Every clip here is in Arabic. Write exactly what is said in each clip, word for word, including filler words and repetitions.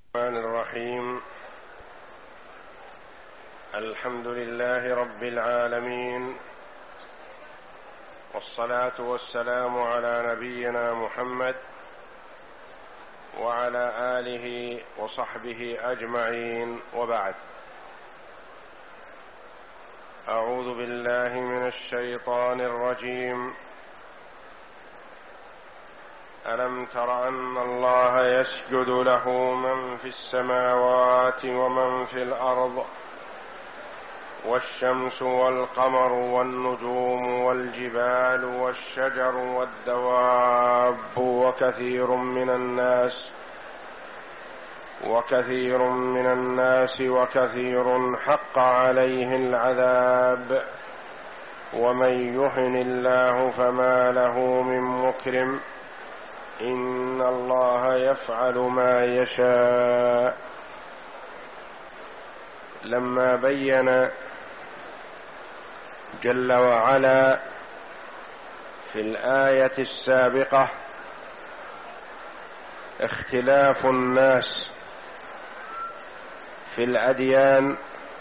الرحمن الرحيم. الحمد لله رب العالمين، والصلاة والسلام على نبينا محمد وعلى آله وصحبه أجمعين، وبعد. أعوذ بالله من الشيطان الرجيم. ألم تر أن الله يسجد له من في السماوات ومن في الأرض والشمس والقمر والنجوم والجبال والشجر والدواب وكثير من الناس وكثير من الناس وكثير حق عليه العذاب ومن يهن الله فما له من مكرم إن الله يفعل ما يشاء. لما بين جل وعلا في الآية السابقة اختلاف الناس في الأديان،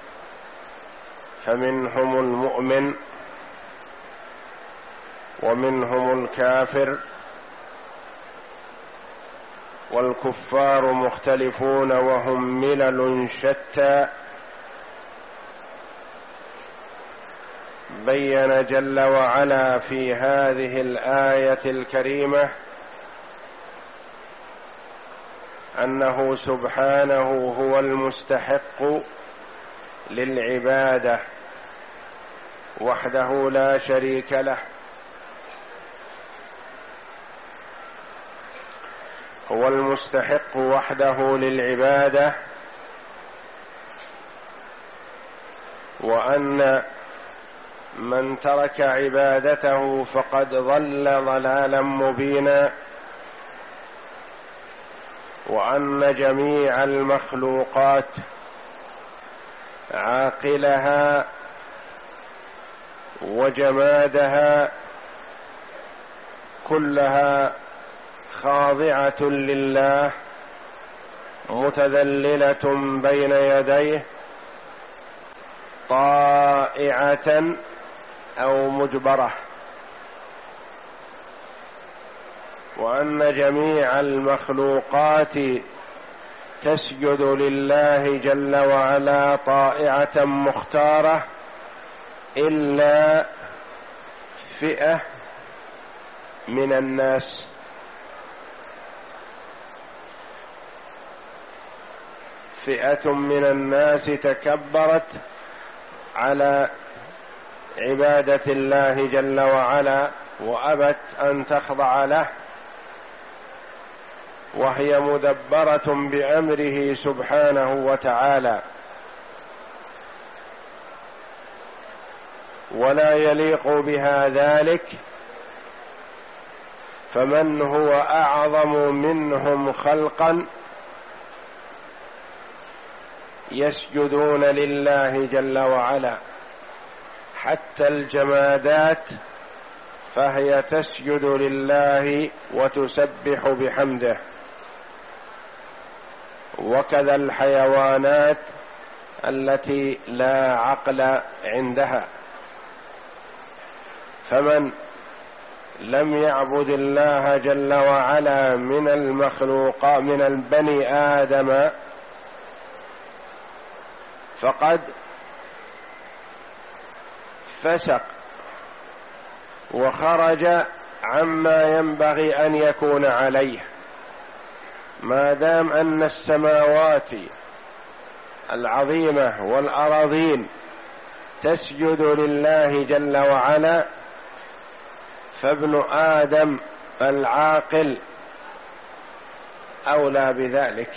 فمنهم المؤمن ومنهم الكافر، والكفار مختلفون وهم ملل شتى. بين جل وعلا في هذه الآية الكريمة أنه سبحانه هو المستحق للعبادة وحده لا شريك له، هو المستحق وحده للعبادة، وأن من ترك عبادته فقد ضل ضلالا مبينا، وأن جميع المخلوقات عاقلها وجمادها كلها خاضعة لله متذللة بين يديه طائعة أو مجبرة، وأن جميع المخلوقات تسجد لله جل وعلا طائعة مختارة إلا فئة من الناس. فئة من الناس تكبرت على عبادة الله جل وعلا وأبت أن تخضع له، وهي مدبرة بأمره سبحانه وتعالى، ولا يليق بها ذلك. فمن هو أعظم منهم خلقا يسجدون لله جل وعلا، حتى الجمادات فهي تسجد لله وتسبح بحمده، وكذا الحيوانات التي لا عقل عندها. فمن لم يعبد الله جل وعلا من المخلوقات من البني آدم فقد فسق وخرج عما ينبغي أن يكون عليه، ما دام أن السماوات العظيمة والأراضين تسجد لله جل وعلا، فابن آدم العاقل أولى بذلك.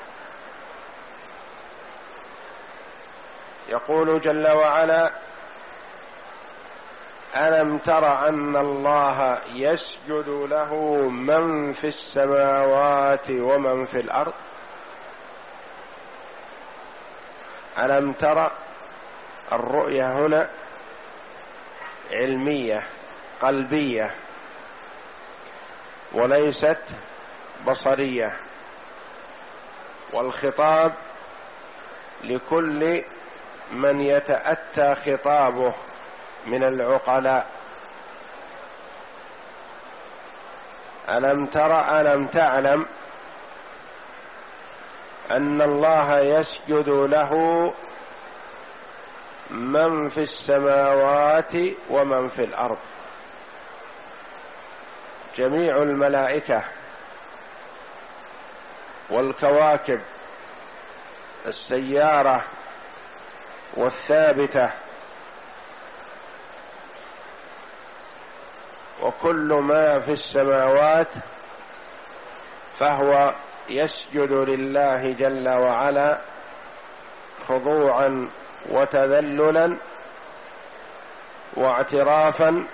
يقول جل وعلا: ألم تر أن الله يسجد له من في السماوات ومن في الأرض. ألم تر، الرؤية هنا علمية قلبية وليست بصرية، والخطاب لكل من يتأتى خطابه من العقلاء. ألم تر ألم تعلم أن الله يسجد له من في السماوات ومن في الأرض، جميع الملائكة والكواكب السيارة والثابتة وكل ما في السماوات فهو يسجد لله جل وعلا خضوعا وتذللا واعترافا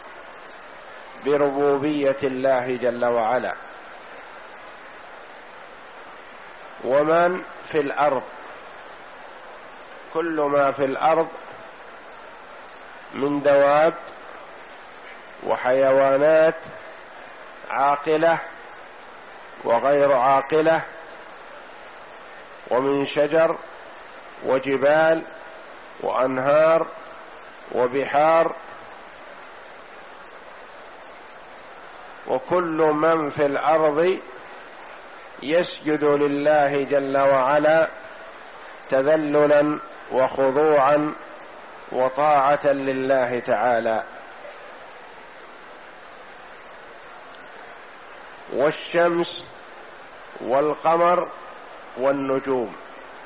بربوبية الله جل وعلا. ومن في الأرض، كل ما في الأرض من دواب وحيوانات عاقلة وغير عاقلة، ومن شجر وجبال وأنهار وبحار، وكل من في الأرض يسجد لله جل وعلا تذللا وخضوعا وطاعة لله تعالى. والشمس والقمر والنجوم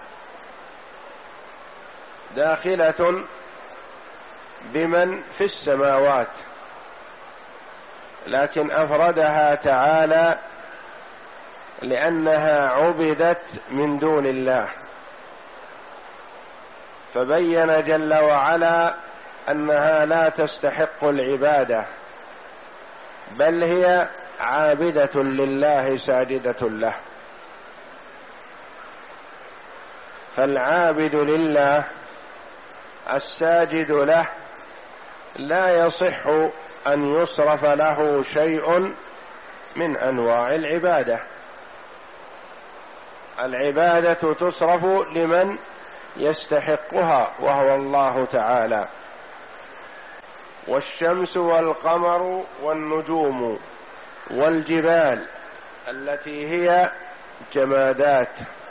داخلة بمن في السماوات، لكن أفردها تعالى لأنها عبدت من دون الله، فبين جل وعلا أنها لا تستحق العبادة، بل هي عابدة لله ساجدة له. فالعابد لله الساجد له لا يصح أن يصرف له شيء من أنواع العبادة. العبادة تصرف لمن يستحقها وهو الله تعالى. والشمس والقمر والنجوم والجبال التي هي جمادات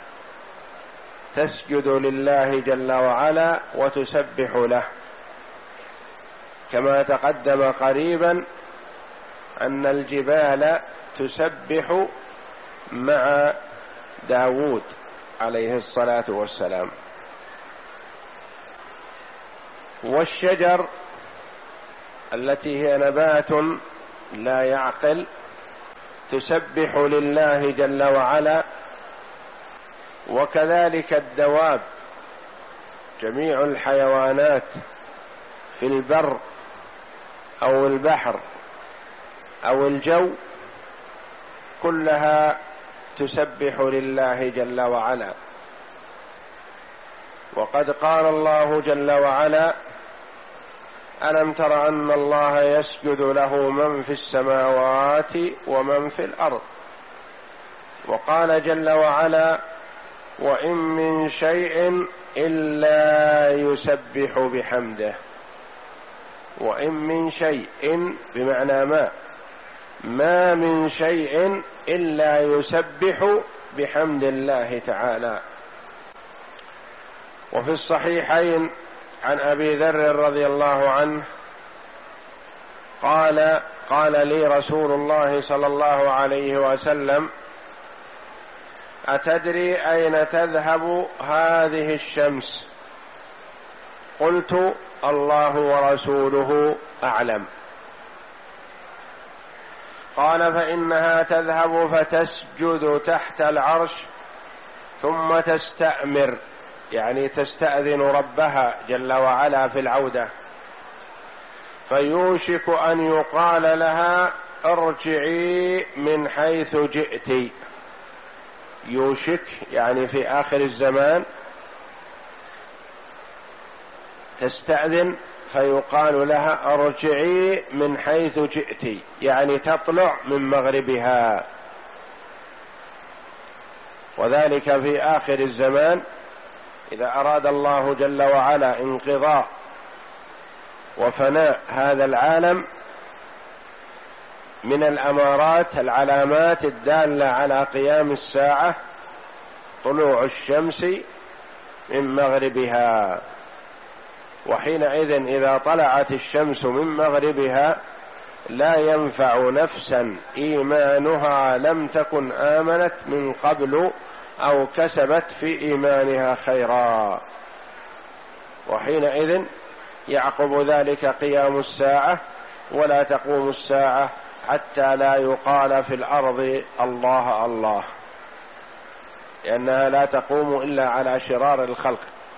تسجد لله جل وعلا وتسبح له، كما تقدم قريبا أن الجبال تسبح مع داود عليه الصلاة والسلام. والشجر التي هي نبات لا يعقل تسبح لله جل وعلا، وكذلك الدواب، جميع الحيوانات في البر أو البحر أو الجو كلها تسبح لله جل وعلا. وقد قال الله جل وعلا: ألم تر أن الله يسجد له من في السماوات ومن في الأرض. وقال جل وعلا: وإن من شيء إلا يسبح بحمده. وإن من شيء بمعنى ما ما من شيء إلا يسبح بحمد الله تعالى. وفي الصحيحين عن أبي ذر رضي الله عنه قال: قال لي رسول الله صلى الله عليه وسلم: أتدري أين تذهب هذه الشمس؟ قلت: الله ورسوله أعلم. قال: فإنها تذهب فتسجد تحت العرش ثم تستأمر، يعني تستأذن ربها جل وعلا في العودة، فيوشك أن يقال لها: ارجعي من حيث جئت. يوشك يعني في آخر الزمان تستأذن فيقال لها: ارجعي من حيث جئت، يعني تطلع من مغربها. وذلك في آخر الزمان إذا أراد الله جل وعلا انقضاء وفناء هذا العالم. من الأمارات العلامات الدالة على قيام الساعة طلوع الشمس من مغربها، وحينئذ إذا طلعت الشمس من مغربها لا ينفع نفسا إيمانها لم تكن آمنت من قبل أو كسبت في إيمانها خيرا، وحينئذ يعقب ذلك قيام الساعة، ولا تقوم الساعة حتى لا يقال في الأرض الله الله، لأنها لا تقوم إلا على شرار الخلق.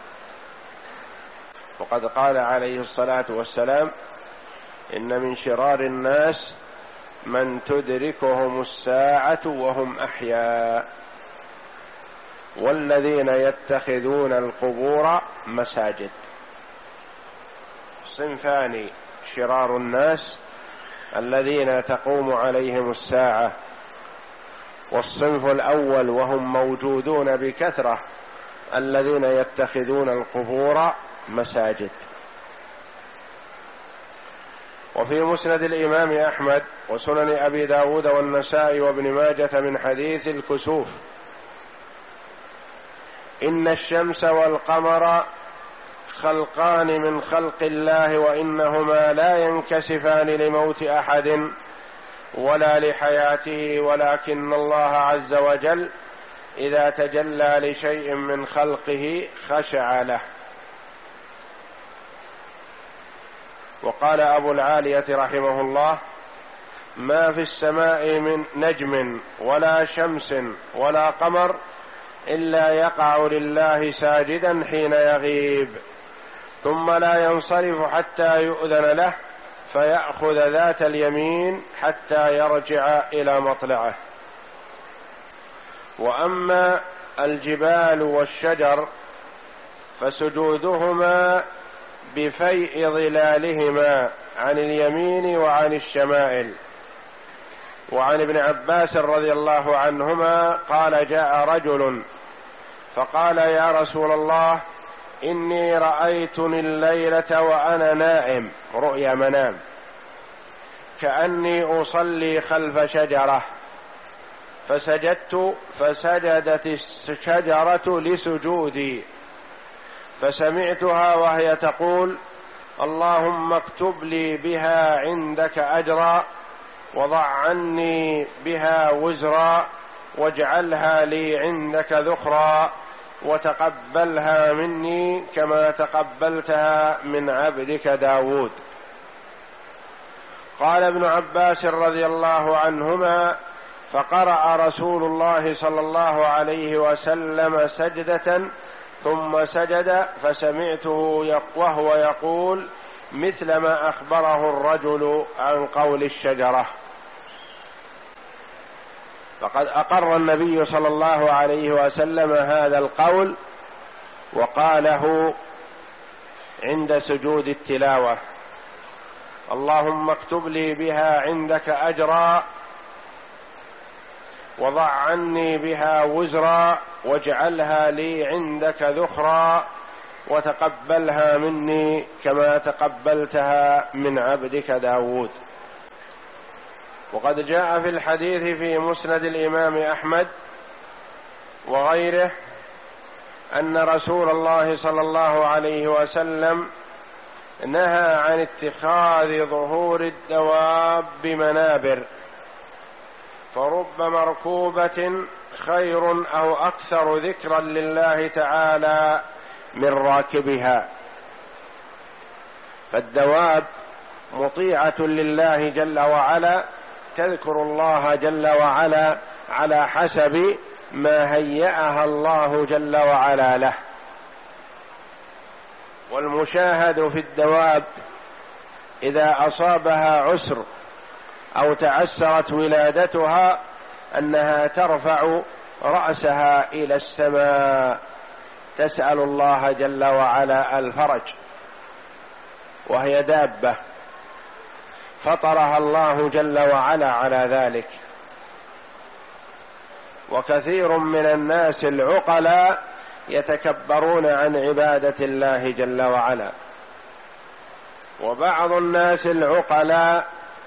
وقد قال عليه الصلاة والسلام: إن من شرار الناس من تدركهم الساعة وهم أحياء، والذين يتخذون القبور مساجد. صنفان شرار الناس الذين تقوم عليهم الساعة، والصنف الأول وهم موجودون بكثرة الذين يتخذون القبور مساجد. وفي مسند الإمام أحمد وسنن أبي داود والنسائي وابن ماجة من حديث الكسوف: إن الشمس والقمر خلقان من خلق الله، وإنهما لا ينكسفان لموت أحد ولا لحياته، ولكن الله عز وجل إذا تجلى لشيء من خلقه خشع له. وقال أبو العالية رحمه الله: ما في السماء من نجم ولا شمس ولا قمر إلا يقع لله ساجدا حين يغيب، ثم لا ينصرف حتى يؤذن له فيأخذ ذات اليمين حتى يرجع إلى مطلعه. وأما الجبال والشجر فسجودهما بفيء ظلالهما عن اليمين وعن الشمائل. وعن ابن عباس رضي الله عنهما قال: جاء رجل فقال: يا رسول الله، إني رأيتني الليلة وأنا نائم رؤيا منام كأني أصلي خلف شجرة، فسجدت فسجدت الشجرة لسجودي، فسمعتها وهي تقول: اللهم اكتب لي بها عندك أجرا، وضع عني بها وزرا، واجعلها لي عندك ذخرا، وتقبلها مني كما تقبلتها من عبدك داود. قال ابن عباس رضي الله عنهما: فقرأ رسول الله صلى الله عليه وسلم سجدة ثم سجد، فسمعته وهو يقول مثل ما أخبره الرجل عن قول الشجرة. فقد أقر النبي صلى الله عليه وسلم هذا القول وقاله عند سجود التلاوة: اللهم اكتب لي بها عندك أجرا، وضع عني بها وزرا، واجعلها لي عندك ذخرا، وتقبلها مني كما تقبلتها من عبدك داود. وقد جاء في الحديث في مسند الإمام أحمد وغيره أن رسول الله صلى الله عليه وسلم نهى عن اتخاذ ظهور الدواب منابر، فرب مركوبة خير أو أكثر ذكرا لله تعالى من راكبها. فالدواب مطيعة لله جل وعلا، تذكر الله جل وعلا على حسب ما هيأها الله جل وعلا له. والمشاهد في الدواب إذا أصابها عسر أو تعسرت ولادتها أنها ترفع رأسها إلى السماء تسأل الله جل وعلا الفرج، وهي دابة فطرها الله جل وعلا على ذلك. وكثير من الناس العقلاء يتكبرون عن عبادة الله جل وعلا، وبعض الناس العقلاء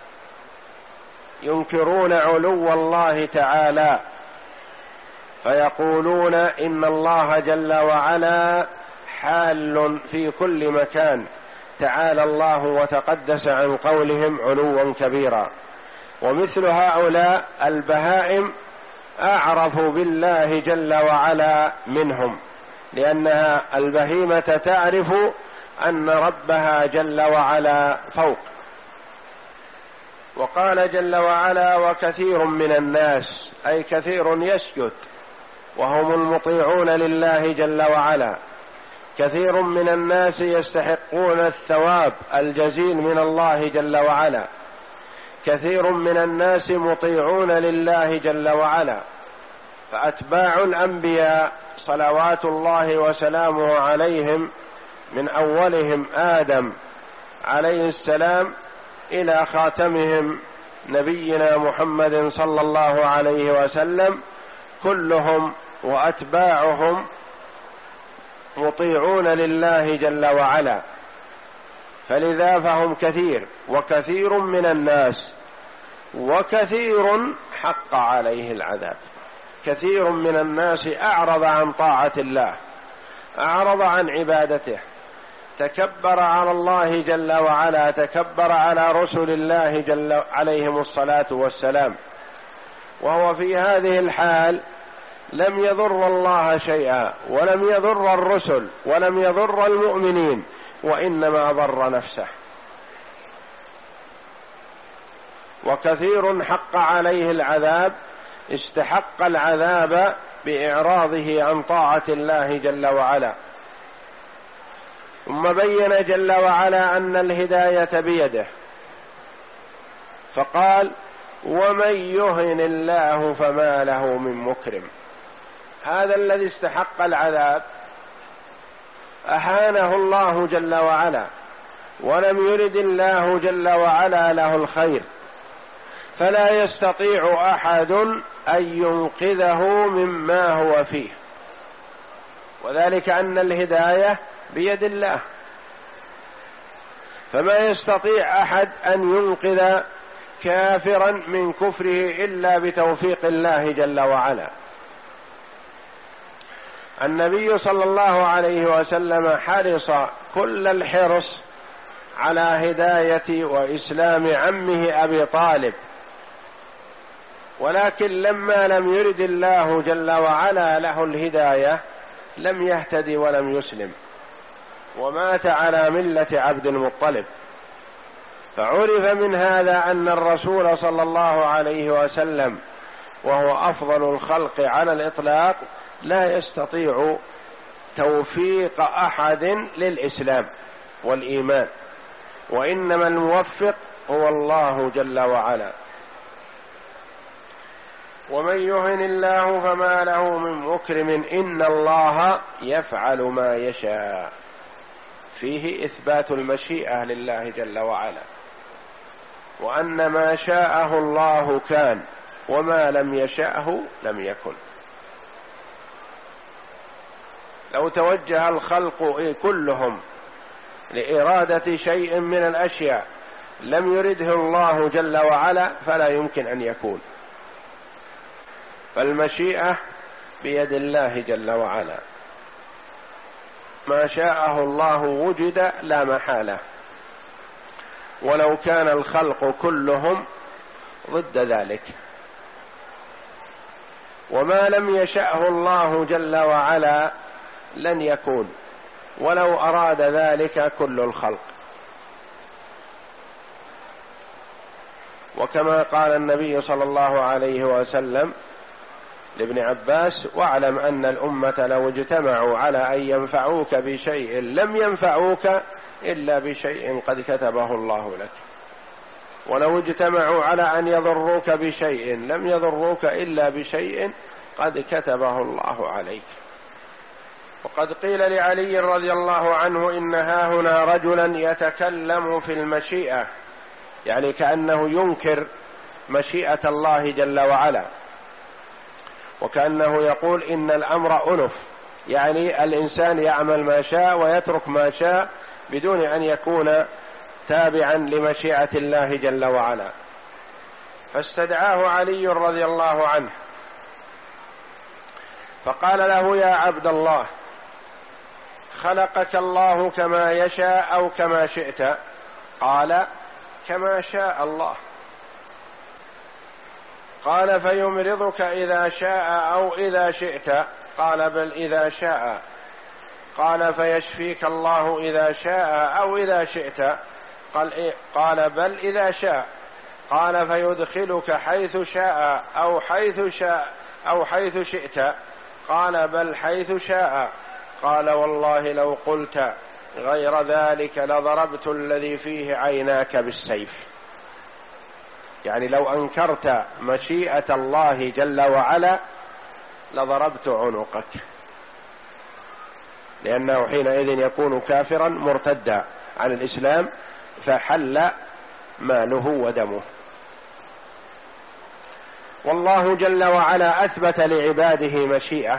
ينكرون علو الله تعالى فيقولون إن الله جل وعلا حال في كل مكان، تعالى الله وتقدس عن قولهم علوا كبيرا. ومثل هؤلاء البهائم أعرف بالله جل وعلا منهم، لأنها البهيمة تعرف أن ربها جل وعلا فوق. وقال جل وعلا وكثير من الناس، أي كثير يسجد وهم المطيعون لله جل وعلا، كثير من الناس يستحقون الثواب الجزيل من الله جل وعلا، كثير من الناس مطيعون لله جل وعلا. فأتباع الأنبياء صلوات الله وسلامه عليهم من أولهم آدم عليه السلام إلى خاتمهم نبينا محمد صلى الله عليه وسلم، كلهم وأتباعهم مطيعون لله جل وعلا، فلذا فهم كثير، وكثير من الناس وكثير حق عليه العذاب. كثير من الناس أعرض عن طاعة الله، أعرض عن عبادته، تكبر على الله جل وعلا، تكبر على رسل الله جل عليهم الصلاة والسلام، وهو في هذه الحال لم يضر الله شيئا، ولم يضر الرسل، ولم يضر المؤمنين، وإنما ضر نفسه. وكثير حق عليه العذاب استحق العذاب بإعراضه عن طاعة الله جل وعلا. ثم بين جل وعلا أن الهداية بيده، فقال ومن يهن الله فما له من مكرم. هذا الذي استحق العذاب أهانه الله جل وعلا، ولم يرد الله جل وعلا له الخير، فلا يستطيع أحد أن ينقذه مما هو فيه، وذلك أن الهداية بيد الله، فما يستطيع أحد أن ينقذ كافرا من كفره إلا بتوفيق الله جل وعلا. النبي صلى الله عليه وسلم حرص كل الحرص على هداية وإسلام عمه أبي طالب، ولكن لما لم يرد الله جل وعلا له الهداية لم يهتدي ولم يسلم، ومات على ملة عبد المطلب. فعرف من هذا أن الرسول صلى الله عليه وسلم وهو أفضل الخلق على الإطلاق لا يستطيع توفيق أحد للإسلام والإيمان، وإنما الموفق هو الله جل وعلا. ومن يهن الله فما له من مكرم إن الله يفعل ما يشاء، فيه إثبات المشيئة لله جل وعلا، وأن ما شاءه الله كان، وما لم يشأه لم يكن. لو توجه الخلق كلهم لإرادة شيء من الأشياء لم يرده الله جل وعلا فلا يمكن أن يكون، فالمشيئة بيد الله جل وعلا، ما شاءه الله وجد لا محالة، ولو كان الخلق كلهم ضد ذلك. وما لم يشأه الله جل وعلا لن يكون، ولو أراد ذلك كل الخلق. وكما قال النبي صلى الله عليه وسلم لابن عباس: واعلم أن الأمة لو اجتمعوا على أن ينفعوك بشيء لم ينفعوك إلا بشيء قد كتبه الله لك، ولو اجتمعوا على أن يضروك بشيء لم يضروك إلا بشيء قد كتبه الله عليك. وقد قيل لعلي رضي الله عنه: إن هاهنا رجلا يتكلم في المشيئة، يعني كأنه ينكر مشيئة الله جل وعلا، وكأنه يقول إن الأمر أنف، يعني الإنسان يعمل ما شاء ويترك ما شاء بدون أن يكون تابعا لمشيئة الله جل وعلا. فاستدعاه علي رضي الله عنه فقال له: يا عبد الله، خلقك الله كما يشاء أو كما شئت؟ قال: كما شاء الله. قال: فيمرضك إذا شاء أو إذا شئت؟ قال: بل إذا شاء. قال: فيشفيك الله إذا شاء أو إذا شئت؟ قال, إيه؟ قال: بل إذا شاء. قال: فيدخلك حيث شاء أو حيث شاء أو حيث شئت؟ قال: بل حيث شاء. قال: والله لو قلت غير ذلك لضربت الذي فيه عيناك بالسيف. يعني لو أنكرت مشيئة الله جل وعلا لضربت عنقك، لأنه حينئذ يكون كافرا مرتدا عن الإسلام فحل ماله ودمه. والله جل وعلا أثبت لعباده مشيئة،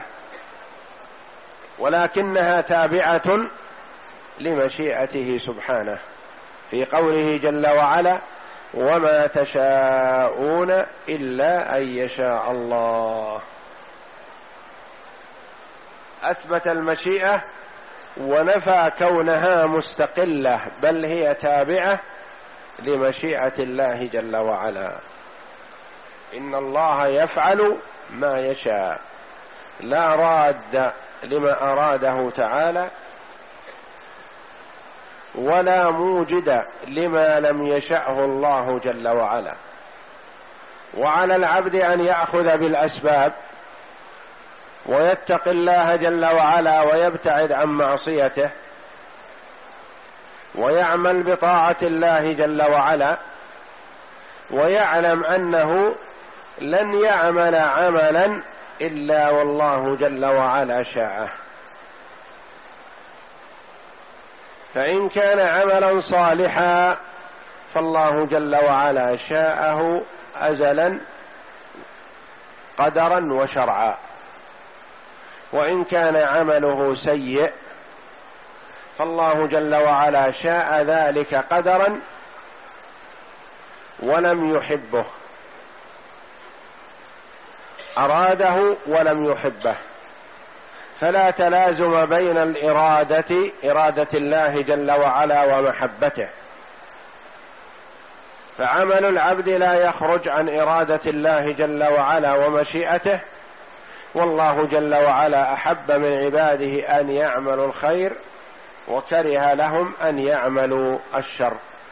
ولكنها تابعة لمشيئته سبحانه في قوله جل وعلا: وما تشاءون إلا أن يشاء الله. أثبت المشيئة ونفى كونها مستقلة، بل هي تابعة لمشيئة الله جل وعلا. إن الله يفعل ما يشاء، لا راد لما أراده تعالى ولا موجد لما لم يشأه الله جل وعلا. وعلى العبد أن يأخذ بالأسباب ويتقي الله جل وعلا ويبتعد عن معصيته ويعمل بطاعة الله جل وعلا، ويعلم أنه لن يعمل عملا إلا والله جل وعلا شاءه. فإن كان عملا صالحا فالله جل وعلا شاءه أزلا قدرا وشرعا، وإن كان عمله سيء فالله جل وعلا شاء ذلك قدرا ولم يحبه، أراده ولم يحبه. فلا تلازم بين الإرادة إرادة الله جل وعلا ومحبته، فعمل العبد لا يخرج عن إرادة الله جل وعلا ومشيئته، والله جل وعلا أحب من عباده أن يعملوا الخير وكره لهم أن يعملوا الشر.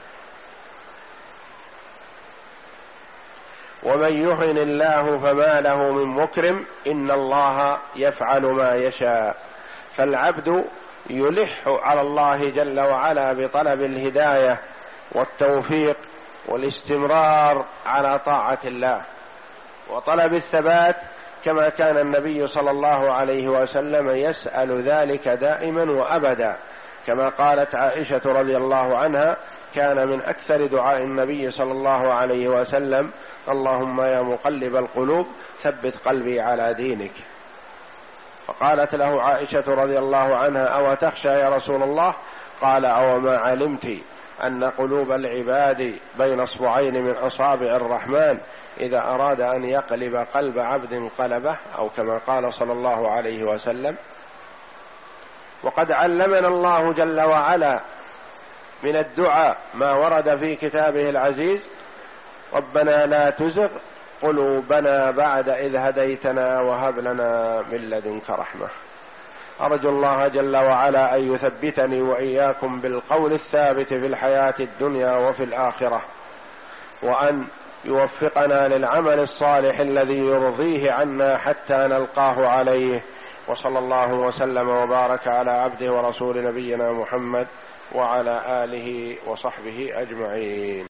ومن يهن الله فما له من مكرم إن الله يفعل ما يشاء. فالعبد يلح على الله جل وعلا بطلب الهداية والتوفيق والاستمرار على طاعة الله وطلب الثبات، كما كان النبي صلى الله عليه وسلم يسأل ذلك دائما وأبدا، كما قالت عائشة رضي الله عنها: كان من أكثر دعاء النبي صلى الله عليه وسلم: اللهم يا مقلب القلوب ثبت قلبي على دينك. فقالت له عائشة رضي الله عنها: أو تخشى يا رسول الله؟ قال: أو ما علمت أن قلوب العباد بين اصبعين من أصابع الرحمن إذا أراد أن يقلب قلب عبد قلبه، أو كما قال صلى الله عليه وسلم. وقد علمنا الله جل وعلا من الدعاء ما ورد في كتابه العزيز: ربنا لا تزغ قلوبنا بعد إذ هديتنا وهب لنا من لدنك رحمة. أرجو الله جل وعلا أن يثبتني وإياكم بالقول الثابت في الحياة الدنيا وفي الآخرة، وأن يوفقنا للعمل الصالح الذي يرضيه عنا حتى نلقاه عليه. وصلى الله وسلم وبارك على عبده ورسول نبينا محمد وعلى آله وصحبه أجمعين.